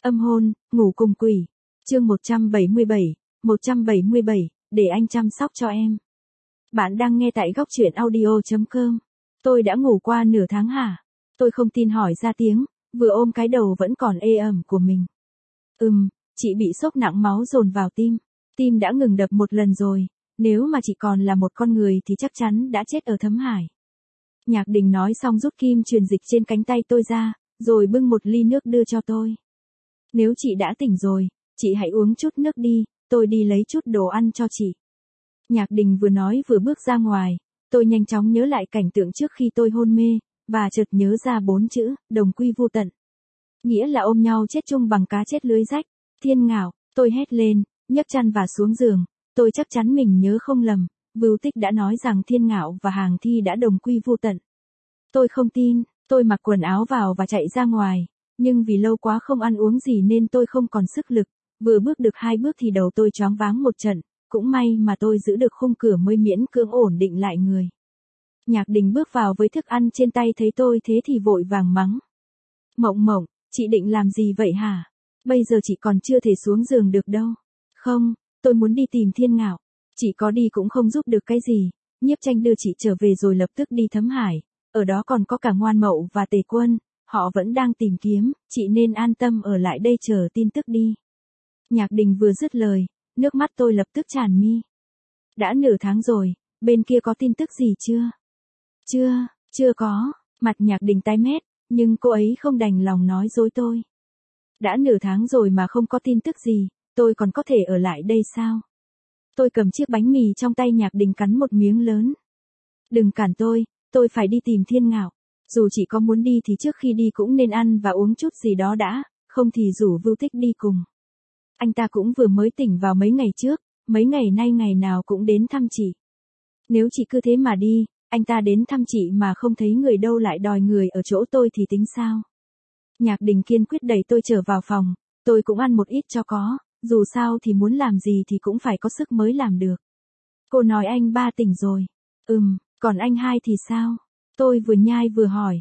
Âm hôn, ngủ cùng quỷ. Chương 177, để anh chăm sóc cho em. Bạn đang nghe tại góc truyện audio.com. Tôi đã ngủ qua nửa tháng hả? Tôi không tin hỏi ra tiếng, vừa ôm cái đầu vẫn còn ê ẩm của mình. Chị bị sốc nặng, máu dồn vào tim. Tim đã ngừng đập một lần rồi, nếu mà chị còn là một con người thì chắc chắn đã chết ở Thấm Hải. Nhạc Đình nói xong rút kim truyền dịch trên cánh tay tôi ra, rồi bưng một ly nước đưa cho tôi. Nếu chị đã tỉnh rồi, chị hãy uống chút nước đi, tôi đi lấy chút đồ ăn cho chị. Nhạc Đình vừa nói vừa bước ra ngoài, tôi nhanh chóng nhớ lại cảnh tượng trước khi tôi hôn mê, và chợt nhớ ra 4 chữ, đồng quy vu tận. Nghĩa là ôm nhau chết chung bằng cá chết lưới rách. Thiên Ngạo, tôi hét lên, nhấc chăn và xuống giường, tôi chắc chắn mình nhớ không lầm, Vưu Tích đã nói rằng Thiên Ngạo và Hàng Thi đã đồng quy vu tận. Tôi không tin, tôi mặc quần áo vào và chạy ra ngoài, nhưng vì lâu quá không ăn uống gì nên tôi không còn sức lực, vừa bước được 2 bước thì đầu tôi choáng váng một trận, cũng may mà tôi giữ được khung cửa mới miễn cưỡng ổn định lại người. Nhạc Đình bước vào với thức ăn trên tay, thấy tôi thế thì vội vàng mắng. Mộng, chị định làm gì vậy hả? Bây giờ chị còn chưa thể xuống giường được đâu. Không, tôi muốn đi tìm Thiên Ngạo. Chị có đi cũng không giúp được cái gì. Nhiếp Tranh đưa chị trở về rồi lập tức đi Thấm Hải. Ở đó còn có cả Ngoan Mậu và Tề Quân. Họ vẫn đang tìm kiếm, chị nên an tâm ở lại đây chờ tin tức đi. Nhạc Đình vừa dứt lời, nước mắt tôi lập tức tràn mi. Đã nửa tháng rồi, bên kia có tin tức gì chưa? Chưa có. Mặt Nhạc Đình tái mét, nhưng cô ấy không đành lòng nói dối tôi. Đã nửa tháng rồi mà không có tin tức gì, tôi còn có thể ở lại đây sao? Tôi cầm chiếc bánh mì trong tay Nhạc Đình cắn một miếng lớn. Đừng cản tôi phải đi tìm Thiên Ngạo. Dù chị có muốn đi thì trước khi đi cũng nên ăn và uống chút gì đó đã, không thì rủ Vưu Tích đi cùng. Anh ta cũng vừa mới tỉnh vào mấy ngày trước, mấy ngày nay ngày nào cũng đến thăm chị. Nếu chị cứ thế mà đi, anh ta đến thăm chị mà không thấy người đâu lại đòi người ở chỗ tôi thì tính sao? Nhạc Đình kiên quyết đẩy tôi trở vào phòng, tôi cũng ăn một ít cho có, dù sao thì muốn làm gì thì cũng phải có sức mới làm được. Cô nói anh ba tỉnh rồi. Còn anh hai thì sao? Tôi vừa nhai vừa hỏi.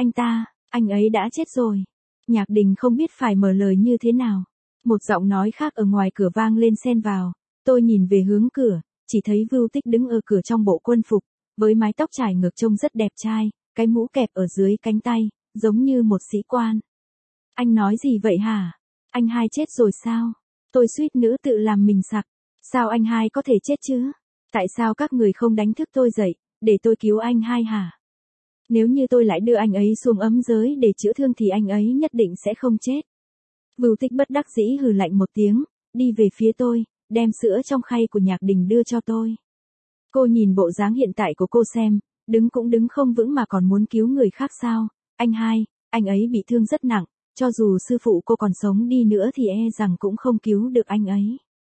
Anh ấy đã chết rồi. Nhạc Đình không biết phải mở lời như thế nào. Một giọng nói khác ở ngoài cửa vang lên xen vào. Tôi nhìn về hướng cửa, chỉ thấy Vưu Tích đứng ở cửa trong bộ quân phục, với mái tóc trải ngược trông rất đẹp trai, cái mũ kẹp ở dưới cánh tay, giống như một sĩ quan. Anh nói gì vậy hả? Anh hai chết rồi sao? Tôi suýt nữa tự làm mình sặc. Sao anh hai có thể chết chứ? Tại sao các người không đánh thức tôi dậy, để tôi cứu anh hai hả? Nếu như tôi lại đưa anh ấy xuống ấm giới để chữa thương thì anh ấy nhất định sẽ không chết. Vưu Tích bất đắc dĩ hừ lạnh một tiếng, đi về phía tôi, đem sữa trong khay của Nhạc Đình đưa cho tôi. Cô nhìn bộ dáng hiện tại của cô xem, đứng cũng đứng không vững mà còn muốn cứu người khác sao? Anh hai, anh ấy bị thương rất nặng, cho dù sư phụ cô còn sống đi nữa thì e rằng cũng không cứu được anh ấy.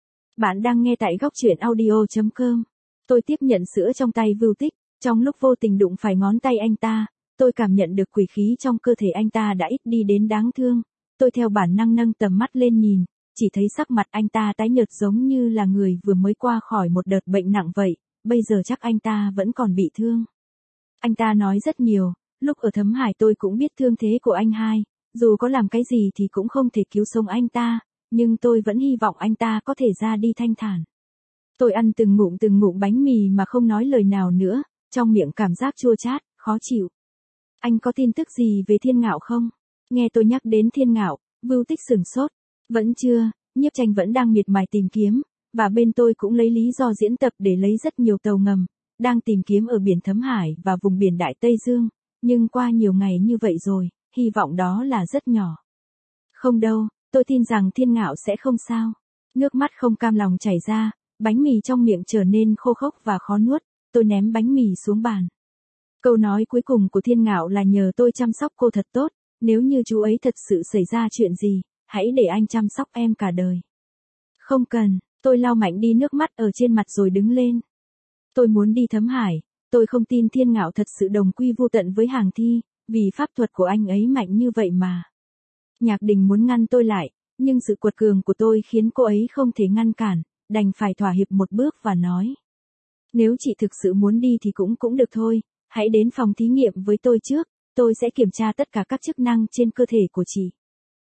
Bạn đang nghe tại góc truyện audio.com. Tôi tiếp nhận sữa trong tay Vưu Tích, trong lúc vô tình đụng phải ngón tay anh ta, tôi cảm nhận được quỷ khí trong cơ thể anh ta đã ít đi đến đáng thương. Tôi theo bản năng nâng tầm mắt lên nhìn, chỉ thấy sắc mặt anh ta tái nhợt giống như là người vừa mới qua khỏi một đợt bệnh nặng vậy, bây giờ chắc anh ta vẫn còn bị thương. Anh ta nói rất nhiều, lúc ở Thấm Hải tôi cũng biết thương thế của anh hai, dù có làm cái gì thì cũng không thể cứu sống anh ta, nhưng tôi vẫn hy vọng anh ta có thể ra đi thanh thản. Tôi ăn từng ngụm bánh mì mà không nói lời nào nữa, trong miệng cảm giác chua chát, khó chịu. Anh có tin tức gì về Thiên Ngạo không? Nghe tôi nhắc đến Thiên Ngạo, Vưu Tích sửng sốt. Vẫn chưa, Nhiếp Tranh vẫn đang miệt mài tìm kiếm, và bên tôi cũng lấy lý do diễn tập để lấy rất nhiều tàu ngầm, đang tìm kiếm ở biển Thấm Hải và vùng biển Đại Tây Dương, nhưng qua nhiều ngày như vậy rồi, hy vọng đó là rất nhỏ. Không đâu, tôi tin rằng Thiên Ngạo sẽ không sao. Nước mắt không cam lòng chảy ra, bánh mì trong miệng trở nên khô khốc và khó nuốt, tôi ném bánh mì xuống bàn. Câu nói cuối cùng của Thiên Ngạo là nhờ tôi chăm sóc cô thật tốt, nếu như chú ấy thật sự xảy ra chuyện gì, hãy để anh chăm sóc em cả đời. Không cần, tôi lau mạnh đi nước mắt ở trên mặt rồi đứng lên. Tôi muốn đi Thấm Hải, tôi không tin Thiên Ngạo thật sự đồng quy vu tận với Hàng Thi, vì pháp thuật của anh ấy mạnh như vậy mà. Nhạc Đình muốn ngăn tôi lại, nhưng sự quật cường của tôi khiến cô ấy không thể ngăn cản, đành phải thỏa hiệp một bước và nói. Nếu chị thực sự muốn đi thì cũng được thôi, hãy đến phòng thí nghiệm với tôi trước, tôi sẽ kiểm tra tất cả các chức năng trên cơ thể của chị.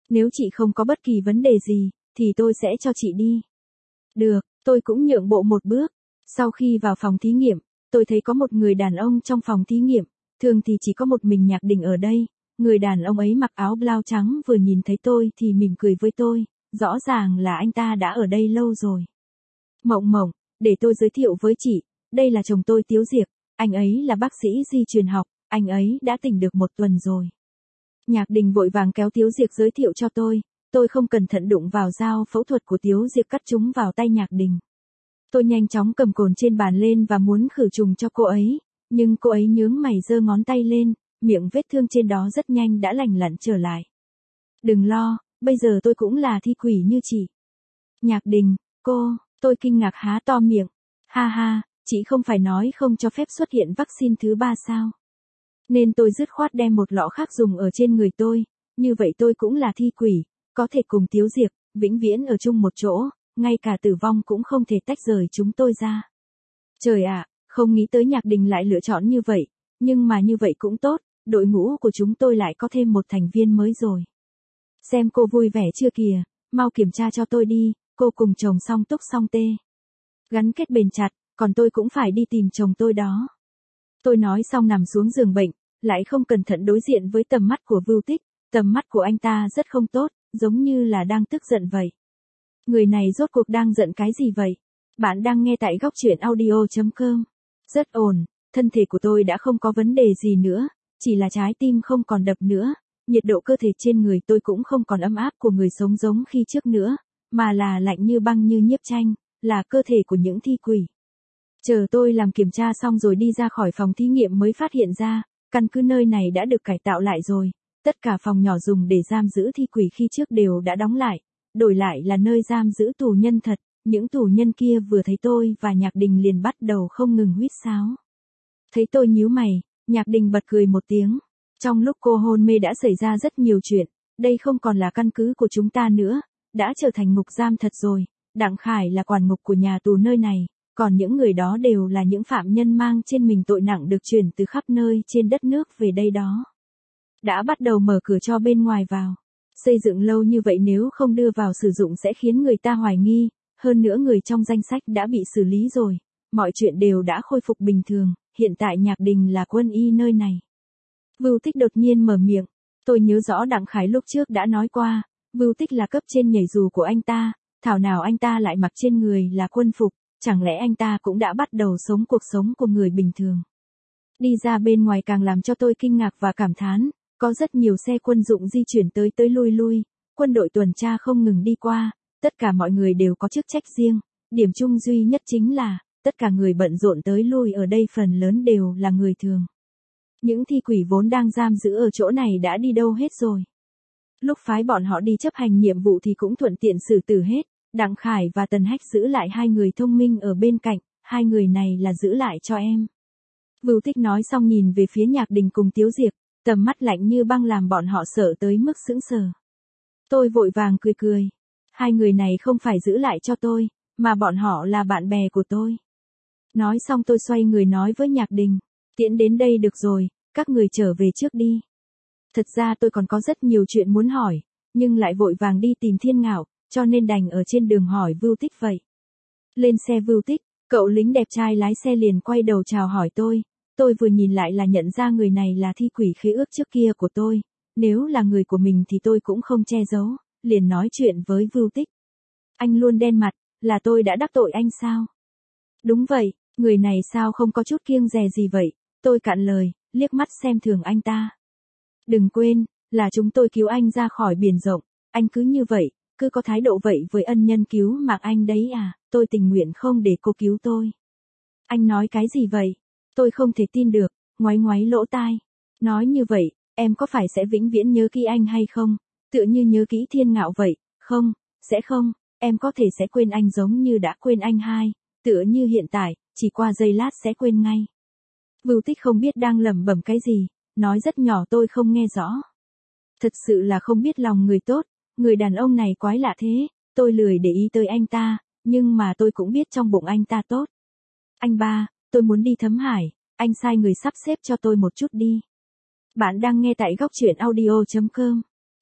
Nếu chị không có bất kỳ vấn đề gì, thì tôi sẽ cho chị đi. Được, tôi cũng nhượng bộ một bước. Sau khi vào phòng thí nghiệm, tôi thấy có một người đàn ông trong phòng thí nghiệm, thường thì chỉ có một mình Nhạc Đình ở đây. Người đàn ông ấy mặc áo blau trắng vừa nhìn thấy tôi thì mỉm cười với tôi, rõ ràng là anh ta đã ở đây lâu rồi. Mộng Mộng, để tôi giới thiệu với chị, đây là chồng tôi Tiếu Diệp, anh ấy là bác sĩ di truyền học, anh ấy đã tỉnh được 1 tuần rồi. Nhạc Đình vội vàng kéo Tiếu Diệp giới thiệu cho tôi không cẩn thận đụng vào dao phẫu thuật của Tiếu Diệp cắt trúng vào tay Nhạc Đình. Tôi nhanh chóng cầm cồn trên bàn lên và muốn khử trùng cho cô ấy, nhưng cô ấy nhướng mày giơ ngón tay lên, miệng vết thương trên đó rất nhanh đã lành lặn trở lại. Đừng lo, bây giờ tôi cũng là thi quỷ như chị. Nhạc Đình, tôi kinh ngạc há to miệng. Ha ha, chị không phải nói không cho phép xuất hiện vaccine thứ 3 sao? Nên tôi dứt khoát đem một lọ khác dùng ở trên người tôi, như vậy tôi cũng là thi quỷ, có thể cùng Tiếu Diệp, vĩnh viễn ở chung một chỗ, ngay cả tử vong cũng không thể tách rời chúng tôi ra. Trời ạ, không nghĩ tới Nhạc Đình lại lựa chọn như vậy, nhưng mà như vậy cũng tốt, đội ngũ của chúng tôi lại có thêm một thành viên mới rồi. Xem cô vui vẻ chưa kìa, mau kiểm tra cho tôi đi, cô cùng chồng song túc song tê. Gắn kết bền chặt, còn tôi cũng phải đi tìm chồng tôi đó. Tôi nói xong nằm xuống giường bệnh, lại không cẩn thận đối diện với tầm mắt của Vưu Tích, tầm mắt của anh ta rất không tốt, giống như là đang tức giận vậy. Người này rốt cuộc đang giận cái gì vậy? Bạn đang nghe tại góc truyện audio.com. Rất ổn, thân thể của tôi đã không có vấn đề gì nữa, chỉ là trái tim không còn đập nữa, nhiệt độ cơ thể trên người tôi cũng không còn ấm áp của người sống giống khi trước nữa, mà là lạnh như băng như nhiếp tranh, là cơ thể của những thi quỷ. Chờ tôi làm kiểm tra xong rồi đi ra khỏi phòng thí nghiệm mới phát hiện ra, căn cứ nơi này đã được cải tạo lại rồi, tất cả phòng nhỏ dùng để giam giữ thi quỷ khi trước đều đã đóng lại, đổi lại là nơi giam giữ tù nhân thật, những tù nhân kia vừa thấy tôi và Nhạc Đình liền bắt đầu không ngừng huýt sáo. Thấy tôi nhíu mày, Nhạc Đình bật cười một tiếng, trong lúc cô hôn mê đã xảy ra rất nhiều chuyện, đây không còn là căn cứ của chúng ta nữa, đã trở thành ngục giam thật rồi, Đặng Khải là quản ngục của nhà tù nơi này. Còn những người đó đều là những phạm nhân mang trên mình tội nặng được chuyển từ khắp nơi trên đất nước về đây đó. Đã bắt đầu mở cửa cho bên ngoài vào. Xây dựng lâu như vậy nếu không đưa vào sử dụng sẽ khiến người ta hoài nghi, hơn nữa người trong danh sách đã bị xử lý rồi. Mọi chuyện đều đã khôi phục bình thường, hiện tại Nhạc Đình là quân y nơi này. Vưu Tích đột nhiên mở miệng, tôi nhớ rõ Đặng Khải lúc trước đã nói qua, Vưu Tích là cấp trên nhảy dù của anh ta, thảo nào anh ta lại mặc trên người là quân phục. Chẳng lẽ anh ta cũng đã bắt đầu sống cuộc sống của người bình thường? Đi ra bên ngoài càng làm cho tôi kinh ngạc và cảm thán, có rất nhiều xe quân dụng di chuyển tới tới lui lui, quân đội tuần tra không ngừng đi qua, tất cả mọi người đều có chức trách riêng, điểm chung duy nhất chính là, tất cả người bận rộn tới lui ở đây phần lớn đều là người thường. Những thi quỷ vốn đang giam giữ ở chỗ này đã đi đâu hết rồi? Lúc phái bọn họ đi chấp hành nhiệm vụ thì cũng thuận tiện xử tử hết. Đặng Khải và Tần Hách giữ lại 2 người thông minh ở bên cạnh, 2 người này là giữ lại cho em. Vưu Tích nói xong nhìn về phía Nhạc Đình cùng Tiếu Diệp, tầm mắt lạnh như băng làm bọn họ sợ tới mức sững sờ. Tôi vội vàng cười cười. 2 người này không phải giữ lại cho tôi, mà bọn họ là bạn bè của tôi. Nói xong tôi xoay người nói với Nhạc Đình, tiễn đến đây được rồi, các người trở về trước đi. Thật ra tôi còn có rất nhiều chuyện muốn hỏi, nhưng lại vội vàng đi tìm Thiên Ngạo. Cho nên đành ở trên đường hỏi Vưu Tích vậy. Lên xe Vưu Tích, cậu lính đẹp trai lái xe liền quay đầu chào hỏi tôi vừa nhìn lại là nhận ra người này là thi quỷ khế ước trước kia của tôi, nếu là người của mình thì tôi cũng không che giấu, liền nói chuyện với Vưu Tích. Anh luôn đen mặt, là tôi đã đắc tội anh sao? Đúng vậy, người này sao không có chút kiêng dè gì vậy, tôi cạn lời, liếc mắt xem thường anh ta. Đừng quên, là chúng tôi cứu anh ra khỏi biển rộng, anh cứ như vậy. Cứ có thái độ vậy với ân nhân cứu mạng anh đấy à, tôi tình nguyện không để cô cứu tôi. Anh nói cái gì vậy? Tôi không thể tin được, ngoáy ngoáy lỗ tai. Nói như vậy, em có phải sẽ vĩnh viễn nhớ kỹ anh hay không? Tựa như nhớ kỹ Thiên Ngạo vậy, không, sẽ không, em có thể sẽ quên anh giống như đã quên anh hai, tựa như hiện tại, chỉ qua giây lát sẽ quên ngay. Vưu Tích không biết đang lẩm bẩm cái gì, nói rất nhỏ tôi không nghe rõ. Thật sự là không biết lòng người tốt. Người đàn ông này quái lạ thế, tôi lười để ý tới anh ta, nhưng mà tôi cũng biết trong bụng anh ta tốt. Anh ba, tôi muốn đi Thấm Hải, anh sai người sắp xếp cho tôi một chút đi. Bạn đang nghe tại góc truyện audio.com.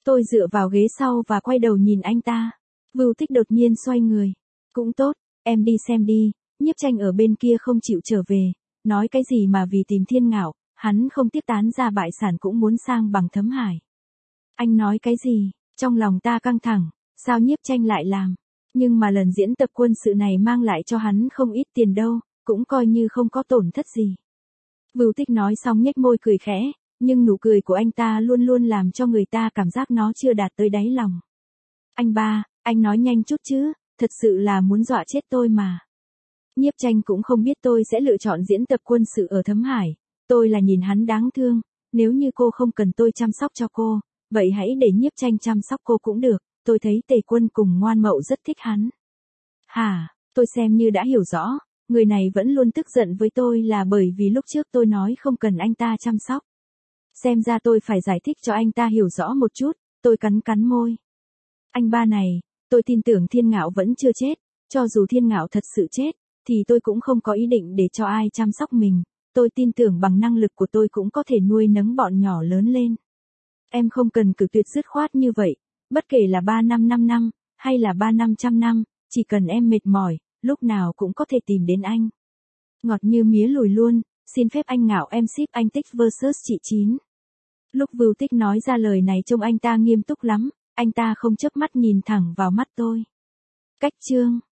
Tôi dựa vào ghế sau và quay đầu nhìn anh ta. Vưu Tích đột nhiên xoay người. Cũng tốt, em đi xem đi, Nhiếp Tranh ở bên kia không chịu trở về, nói cái gì mà vì tìm Thiên Ngạo, hắn không tiếp tán ra bại sản cũng muốn sang bằng Thấm Hải. Anh nói cái gì? Trong lòng ta căng thẳng, sao Nhiếp Tranh lại làm? Nhưng mà lần diễn tập quân sự này mang lại cho hắn không ít tiền đâu, cũng coi như không có tổn thất gì. Vưu Tích nói xong nhếch môi cười khẽ, nhưng nụ cười của anh ta luôn luôn làm cho người ta cảm giác nó chưa đạt tới đáy lòng. Anh ba, anh nói nhanh chút chứ, thật sự là muốn dọa chết tôi mà. Nhiếp Tranh cũng không biết tôi sẽ lựa chọn diễn tập quân sự ở Thấm Hải, tôi là nhìn hắn đáng thương, nếu như cô không cần tôi chăm sóc cho cô, vậy hãy để Nhiếp Tranh chăm sóc cô cũng được, tôi thấy Tề Quân cùng Ngoan Mậu rất thích hắn. Hả, tôi xem như đã hiểu rõ, người này vẫn luôn tức giận với tôi là bởi vì lúc trước tôi nói không cần anh ta chăm sóc. Xem ra tôi phải giải thích cho anh ta hiểu rõ một chút, tôi cắn cắn môi. Anh ba này, tôi tin tưởng Thiên Ngạo vẫn chưa chết, cho dù Thiên Ngạo thật sự chết, thì tôi cũng không có ý định để cho ai chăm sóc mình, tôi tin tưởng bằng năng lực của tôi cũng có thể nuôi nấng bọn nhỏ lớn lên. Em không cần cự tuyệt dứt khoát như vậy, bất kể là 3 năm 5 năm, hay là 3 năm trăm năm, chỉ cần em mệt mỏi, lúc nào cũng có thể tìm đến anh. Ngọt như mía lùi luôn, xin phép anh Ngạo em ship anh Tích vs chị Chín. Lúc Vưu Tích nói ra lời này trông anh ta nghiêm túc lắm, anh ta không chớp mắt nhìn thẳng vào mắt tôi. Cách chương